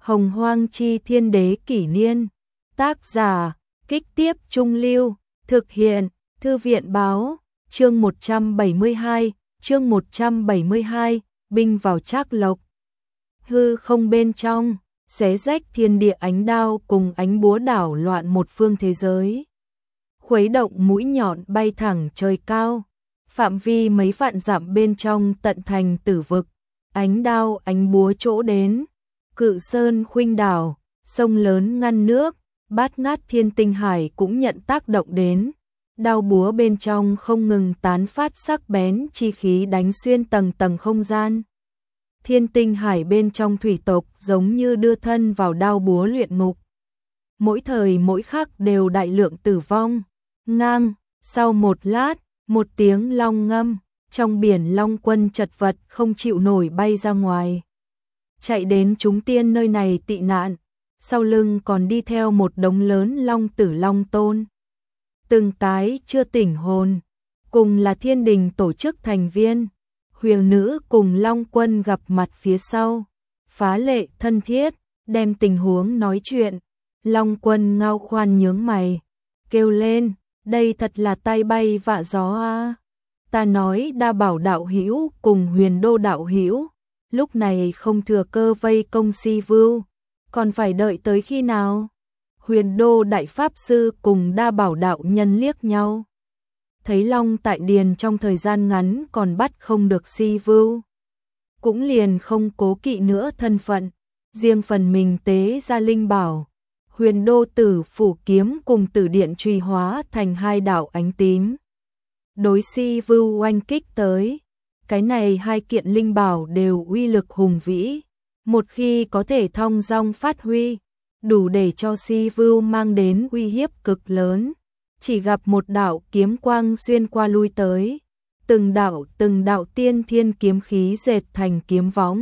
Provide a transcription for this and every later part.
Hồng Hoang Chi Thiên Đế Kỷ Niên. Tác giả, Kích Tiếp Trung Lưu. Thực hiện, Thư viện Báo. Chương 172, chương 172, binh vào Trác Lộc. Hư không bên trong, xé rách thiên địa ánh đao cùng ánh búa đảo loạn một phương thế giới. Khuấy động mũi nhọn bay thẳng trời cao, phạm vi mấy vạn dặm bên trong tận thành tử vực. Ánh đao ánh búa chỗ đến, cự sơn khuynh đảo, sông lớn ngăn nước, bát ngát thiên tinh hải cũng nhận tác động đến. Đao búa bên trong không ngừng tán phát sắc bén chi khí đánh xuyên tầng tầng không gian. Thiên tinh hải bên trong thủy tộc giống như đưa thân vào đao búa luyện ngục. Mỗi thời mỗi khắc đều đại lượng tử vong. Ngang, sau một lát, một tiếng long ngâm, trong biển long quân chật vật không chịu nổi bay ra ngoài. Chạy đến chúng tiên nơi này tị nạn, sau lưng còn đi theo một đống lớn long tử long tôn. Từng cái chưa tỉnh hồn, cùng là thiên đình tổ chức thành viên. Huyền nữ cùng long quân gặp mặt phía sau, phá lệ thân thiết, đem tình huống nói chuyện. Long quân ngao khoan nhướng mày, kêu lên, đây thật là tai bay vạ gió a. Ta nói Đa Bảo đạo hữu cùng Huyền Đô đạo hữu, lúc này không thừa cơ vây công Si Vưu, còn phải đợi tới khi nào? Huyền Đô đại pháp sư cùng Đa Bảo đạo nhân liếc nhau. Thấy Long tại điền trong thời gian ngắn còn bắt không được Si Vưu, cũng liền không cố kỵ nữa thân phận, riêng phần mình tế ra linh bảo. Huyền Đô Tử phủ kiếm cùng Tử điện truy hóa thành hai đạo ánh tím, đối Si Vưu oanh kích tới. Cái này hai kiện linh bảo đều uy lực hùng vĩ, một khi có thể thong dong phát huy, đủ để cho Si Vưu mang đến uy hiếp cực lớn. Chỉ gặp một đạo kiếm quang xuyên qua lui tới, từng đạo tiên thiên kiếm khí dệt thành kiếm võng.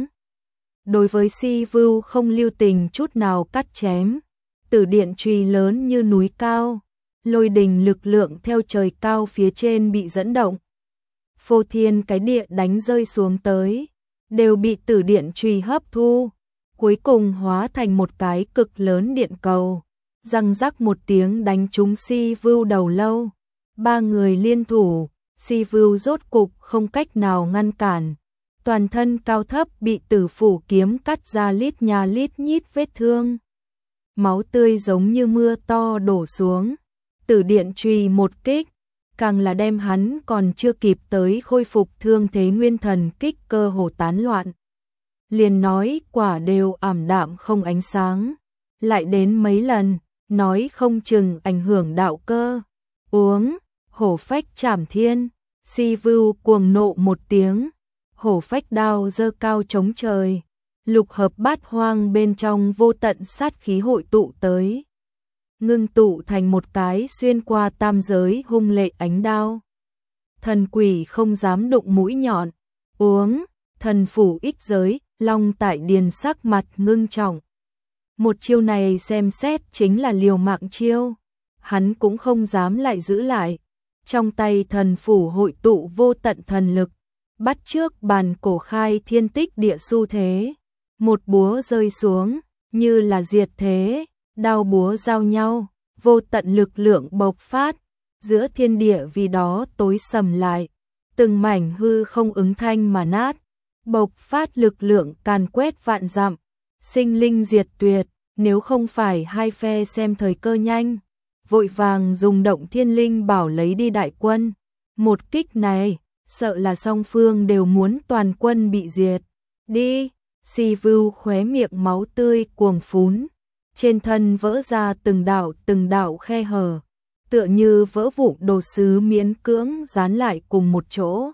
Đối với Si Vưu không lưu tình chút nào cắt chém. Tử điện chùy lớn như núi cao, lôi đình lực lượng theo trời cao phía trên bị dẫn động. Phô thiên cái địa đánh rơi xuống tới, đều bị tử điện chùy hấp thu, cuối cùng hóa thành một cái cực lớn điện cầu. Răng rắc một tiếng đánh trúng Si Vưu đầu lâu. Ba người liên thủ, Si Vưu rốt cục không cách nào ngăn cản. Toàn thân cao thấp bị tử phủ kiếm cắt ra lít nhà lít nhít vết thương. Máu tươi giống như mưa to đổ xuống. Tử điện chùy một kích, càng là đem hắn còn chưa kịp tới khôi phục thương thế nguyên thần kích cơ hồ tán loạn. Liền nói quả đều ảm đạm không ánh sáng. Lại đến mấy lần, nói không chừng ảnh hưởng đạo cơ. Uống, hổ phách trảm thiên. Si Vưu cuồng nộ một tiếng, hổ phách đao giơ cao chống trời. Lục hợp bát hoang bên trong vô tận sát khí hội tụ tới, ngưng tụ thành một cái xuyên qua tam giới hung lệ ánh đao. Thần quỷ không dám đụng mũi nhọn. Uống, thần phủ ích giới. Long tại điền sắc mặt ngưng trọng. Một chiêu này xem xét chính là liều mạng chiêu, hắn cũng không dám lại giữ lại. Trong tay thần phủ hội tụ vô tận thần lực, bắt trước bàn cổ khai thiên tích địa xu thế. Một búa rơi xuống, như là diệt thế, đao búa giao nhau, vô tận lực lượng bộc phát, giữa thiên địa vì đó tối sầm lại, từng mảnh hư không ứng thanh mà nát, bộc phát lực lượng càn quét vạn dặm, sinh linh diệt tuyệt. Nếu không phải hai phe xem thời cơ nhanh, vội vàng dùng động thiên linh bảo lấy đi đại quân, một kích này, sợ là song phương đều muốn toàn quân bị diệt. Đi! Si Vưu khóe miệng máu tươi cuồng phún, trên thân vỡ ra từng đạo khe hở, tựa như vỡ vụn đồ sứ miễn cưỡng dán lại cùng một chỗ.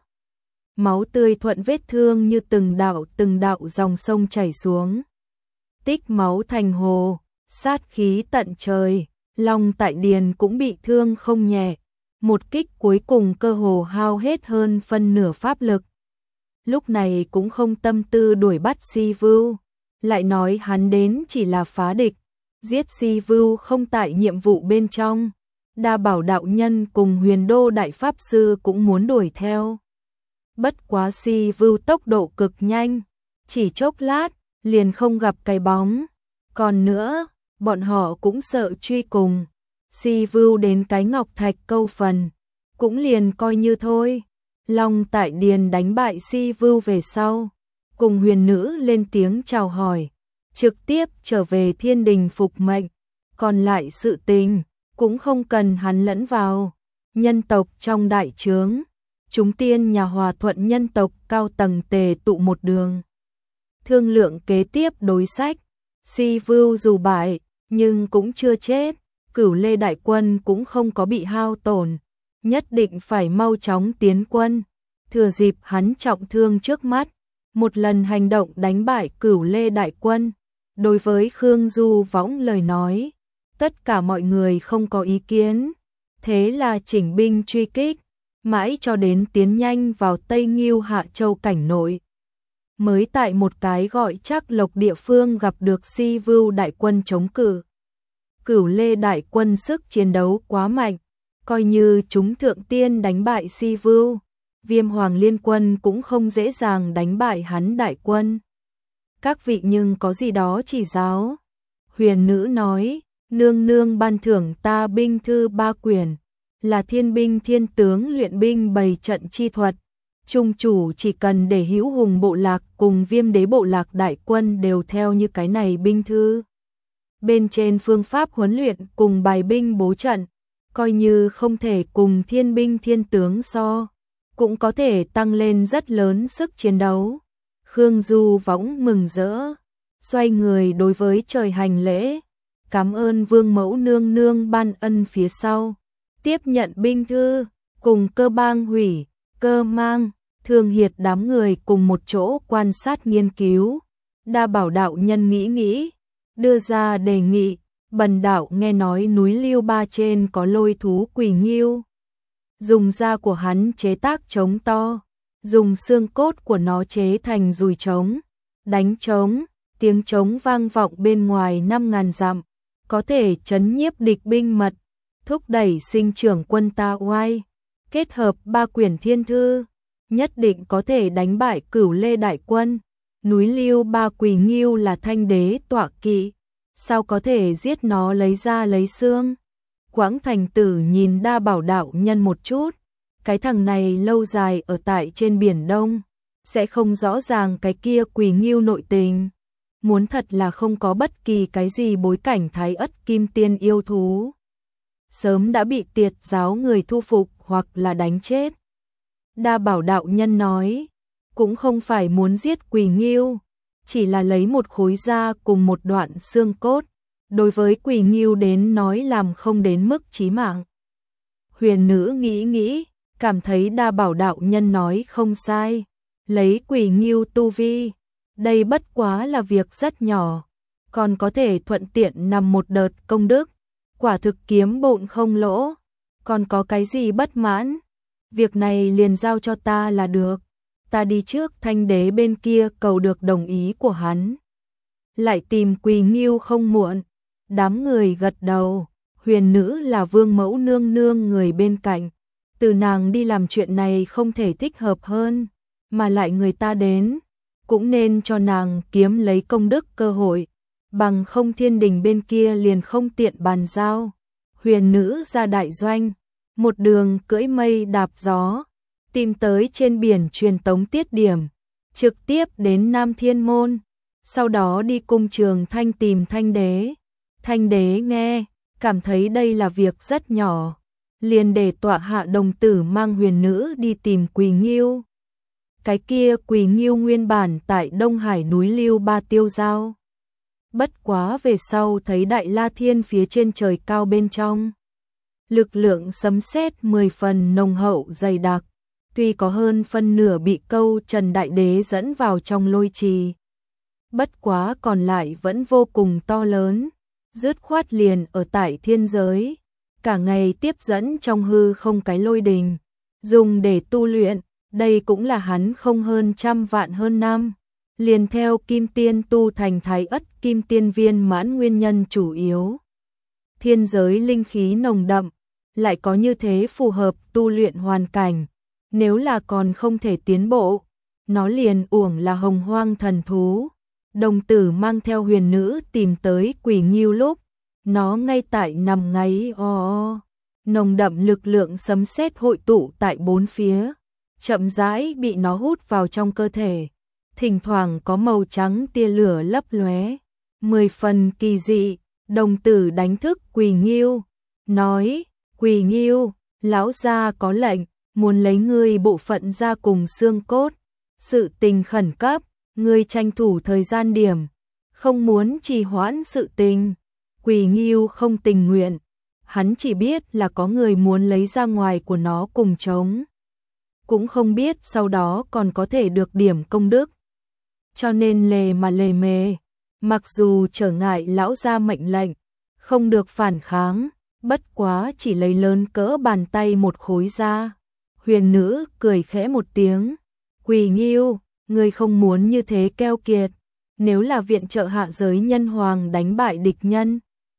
Máu tươi thuận vết thương như từng đạo dòng sông chảy xuống. Tích máu thành hồ, sát khí tận trời. Long tại điền cũng bị thương không nhẹ, một kích cuối cùng cơ hồ hao hết hơn phân nửa pháp lực. Lúc này cũng không tâm tư đuổi bắt Si Vưu, lại nói hắn đến chỉ là phá địch, giết Si Vưu không tại nhiệm vụ bên trong. Đa Bảo đạo nhân cùng Huyền Đô đại pháp sư cũng muốn đuổi theo. Bất quá Si Vưu tốc độ cực nhanh, chỉ chốc lát liền không gặp cái bóng. Còn nữa, bọn họ cũng sợ truy cùng. Si Vưu đến cái ngọc thạch câu phần, cũng liền coi như thôi. Long Tại Điền đánh bại Si Vưu về sau, cùng huyền nữ lên tiếng chào hỏi, trực tiếp trở về thiên đình phục mệnh, còn lại sự tình cũng không cần hắn lẫn vào. Nhân tộc trong đại trướng, chúng tiên nhà hòa thuận nhân tộc cao tầng tề tụ một đường, thương lượng kế tiếp đối sách. Si Vưu dù bại, nhưng cũng chưa chết, Cửu Lê đại quân cũng không có bị hao tổn, nhất định phải mau chóng tiến quân, thừa dịp hắn trọng thương trước mắt, một lần hành động đánh bại Cửu Lê đại quân. Đối với Khương Du Võng lời nói, tất cả mọi người không có ý kiến, thế là chỉnh binh truy kích, mãi cho đến tiến nhanh vào Tây Ngưu Hạ Châu cảnh nội, mới tại một cái gọi Trác Lộc địa phương gặp được Si Vưu đại quân chống cự. Cửu Lê đại quân sức chiến đấu quá mạnh, coi như chúng thượng tiên đánh bại Si Vưu, Viêm Hoàng liên quân cũng không dễ dàng đánh bại hắn đại quân. Các vị nhưng có gì đó chỉ giáo. Huyền nữ nói, nương nương ban thưởng ta binh thư 3 quyển, là thiên binh thiên tướng luyện binh bày trận chi thuật. Trung chủ chỉ cần để Hữu Hùng bộ lạc cùng Viêm Đế bộ lạc đại quân đều theo như cái này binh thư. Bên trên phương pháp huấn luyện cùng bài binh bố trận, coi như không thể cùng thiên binh thiên tướng so, cũng có thể tăng lên rất lớn sức chiến đấu. Khương Du Võng mừng rỡ, xoay người đối với trời hành lễ, cảm ơn Vương mẫu nương nương ban ân phía sau, tiếp nhận binh thư, cùng Cơ Bang Hủy, Cơ Mang, Thương Hiệt đám người cùng một chỗ quan sát nghiên cứu. Đa Bảo đạo nhân nghĩ, đưa ra đề nghị, bần đạo nghe nói núi Liêu Ba trên có lôi thú Quỳ Nghiêu, dùng da của hắn chế tác trống to, dùng xương cốt của nó chế thành dùi trống, đánh trống, tiếng trống vang vọng bên ngoài 5.000 dặm, có thể trấn nhiếp địch binh mật, thúc đẩy sinh trưởng quân ta oai, kết hợp 3 quyển thiên thư, nhất định có thể đánh bại Cửu Lê đại quân. Núi Liêu Ba Quỳ Nghiêu là thanh đế tọa kỵ, sao có thể giết nó lấy da lấy xương? Quãng Thành Tử nhìn Đa Bảo đạo nhân một chút, cái thằng này lâu dài ở tại trên Biển Đông, sẽ không rõ ràng cái kia Quỳ Nghiêu nội tình. Muốn thật là không có bất kỳ cái gì bối cảnh Thái Ất Kim Tiên yêu thú, sớm đã bị Tiệt giáo người thu phục hoặc là đánh chết. Đa Bảo đạo nhân nói, cũng không phải muốn giết Quỳ Nghiêu, chỉ là lấy một khối da cùng một đoạn xương cốt, đối với Quỳ Nghiêu đến nói làm không đến mức chí mạng. Huyền nữ nghĩ, cảm thấy Đa Bảo đạo nhân nói không sai, lấy Quỳ Nghiêu tu vi, đây bất quá là việc rất nhỏ, còn có thể thuận tiện nằm một đợt công đức, quả thực kiếm bộn không lỗ, còn có cái gì bất mãn, việc này liền giao cho ta là được, ta đi trước Thanh đế bên kia cầu được đồng ý của hắn, lại tìm Quỳ Nghiêu không muộn. Đám người gật đầu, huyền nữ là Vương mẫu nương nương người bên cạnh, từ nàng đi làm chuyện này không thể thích hợp hơn, mà lại người ta đến, cũng nên cho nàng kiếm lấy công đức cơ hội, bằng không thiên đình bên kia liền không tiện bàn giao. Huyền nữ ra đại doanh, một đường cưỡi mây đạp gió, tìm tới trên biển truyền tống tiết điểm, trực tiếp đến Nam Thiên Môn, sau đó đi cung Trường Thanh tìm Thanh đế. Thanh đế nghe, cảm thấy đây là việc rất nhỏ, liền để tọa hạ đồng tử mang huyền nữ đi tìm Quỳ Nghiêu. Cái kia Quỳ Nghiêu nguyên bản tại Đông Hải núi Liêu Ba tiêu giao. Bất quá về sau thấy Đại La Thiên phía trên trời cao bên trong, lực lượng sấm sét 10 phần nồng hậu dày đặc, tuy có hơn phân nửa bị câu Trần Đại Đế dẫn vào trong lôi trì. Bất quá còn lại vẫn vô cùng to lớn, dứt khoát liền ở tại thiên giới, cả ngày tiếp dẫn trong hư không cái lôi đình, dùng để tu luyện, đây cũng là hắn không hơn 100 vạn hơn năm, liền theo Kim Tiên tu thành Thái Ất Kim Tiên viên mãn nguyên nhân chủ yếu. Thiên giới linh khí nồng đậm, lại có như thế phù hợp tu luyện hoàn cảnh, nếu là còn không thể tiến bộ, nó liền uổng là hồng hoang thần thú. đồng tử mang theo huyền nữ tìm tới Quỷ Ngưu lúc, nó ngay tại nằm ngáy o. Nồng đậm lực lượng sấm sét hội tụ tại bốn phía, chậm rãi bị nó hút vào trong cơ thể. Thỉnh thoảng có màu trắng tia lửa lấp lóe, 10 phần kỳ dị. Đồng tử đánh thức Quỷ Ngưu, nói: Quỷ Ngưu, lão gia có lệnh, muốn lấy ngươi bộ phận da cùng xương cốt. Sự tình khẩn cấp, ngươi tranh thủ thời gian điểm, không muốn trì hoãn sự tình. Quỷ Ngưu không tình nguyện, hắn chỉ biết là có người muốn lấy ra ngoài của nó cùng chống. Cũng không biết sau đó còn có thể được điểm công đức. Cho nên lề mà lề mề, mặc dù trở ngại lão gia mệnh lệnh, không được phản kháng, bất quá chỉ lấy lớn cỡ bàn tay một khối da. Huyền nữ cười khẽ một tiếng, Quỷ Ngưu, ngươi không muốn như thế keo kiệt, nếu là viện trợ hạ giới nhân hoàng đánh bại địch nhân,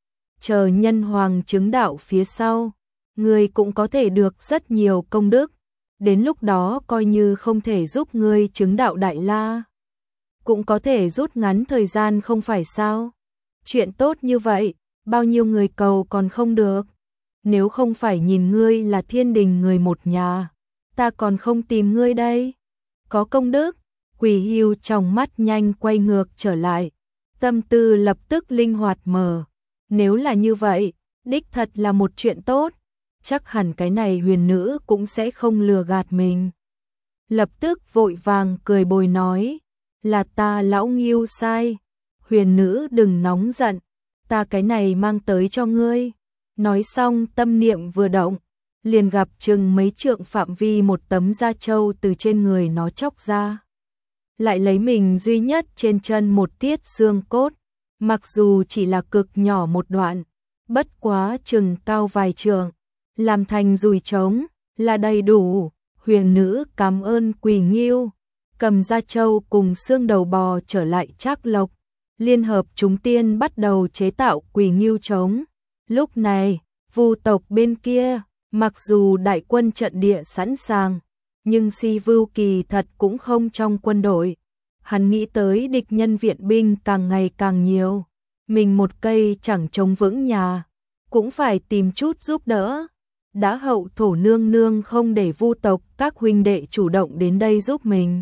chờ nhân hoàng chứng đạo phía sau, ngươi cũng có thể được rất nhiều công đức, đến lúc đó coi như không thể giúp ngươi chứng đạo đại la, cũng có thể rút ngắn thời gian không phải sao? Chuyện tốt như vậy, bao nhiêu người cầu còn không được. Nếu không phải nhìn ngươi là thiên đình người một nhà, ta còn không tìm ngươi đây. Có công đức, Quỷ Ngưu trong mắt nhanh quay ngược trở lại, tâm tư lập tức linh hoạt mở. Nếu là như vậy, đích thật là một chuyện tốt, chắc hẳn cái này huyền nữ cũng sẽ không lừa gạt mình. Lập tức vội vàng cười bồi nói, là ta lão Ngưu sai, huyền nữ đừng nóng giận, ta cái này mang tới cho ngươi. Nói xong tâm niệm vừa động, liền gặp chừng mấy trượng phạm vi một tấm da trâu từ trên người nó chóc ra. Lại lấy mình duy nhất trên chân một tiết xương cốt, mặc dù chỉ là cực nhỏ một đoạn, bất quá chừng cao vài trượng, làm thành dùi trống, là đầy đủ. Huyền nữ cảm ơn Quỷ Ngưu, cầm da trâu cùng xương đầu bò trở lại Trác Lộc, liên hợp chúng tiên bắt đầu chế tạo Quỷ Ngưu trống. Lúc này, Vu tộc bên kia, mặc dù đại quân trận địa sẵn sàng, nhưng Si Vưu kỳ thật cũng không trong quân đội. Hắn nghĩ tới địch nhân viện binh càng ngày càng nhiều, mình một cây chẳng chống vững nhà, cũng phải tìm chút giúp đỡ. Đã hậu thổ nương nương không để Vu tộc các huynh đệ chủ động đến đây giúp mình,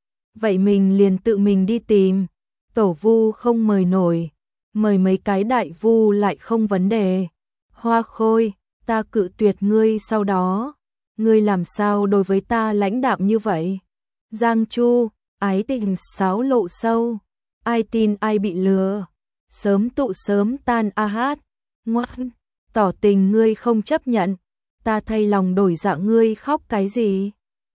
vậy mình liền tự mình đi tìm. Tổ Vu không mời nổi, mời mấy cái đại vu lại không vấn đề. Hoa Khôi, ta cự tuyệt ngươi sau đó, ngươi làm sao đối với ta lãnh đạm như vậy? Giang Chu, ái tình xáo lộ sâu, ai tin ai bị lừa, sớm tụ sớm tan a hát. Ngoan, tỏ tình ngươi không chấp nhận, ta thay lòng đổi dạ ngươi khóc cái gì?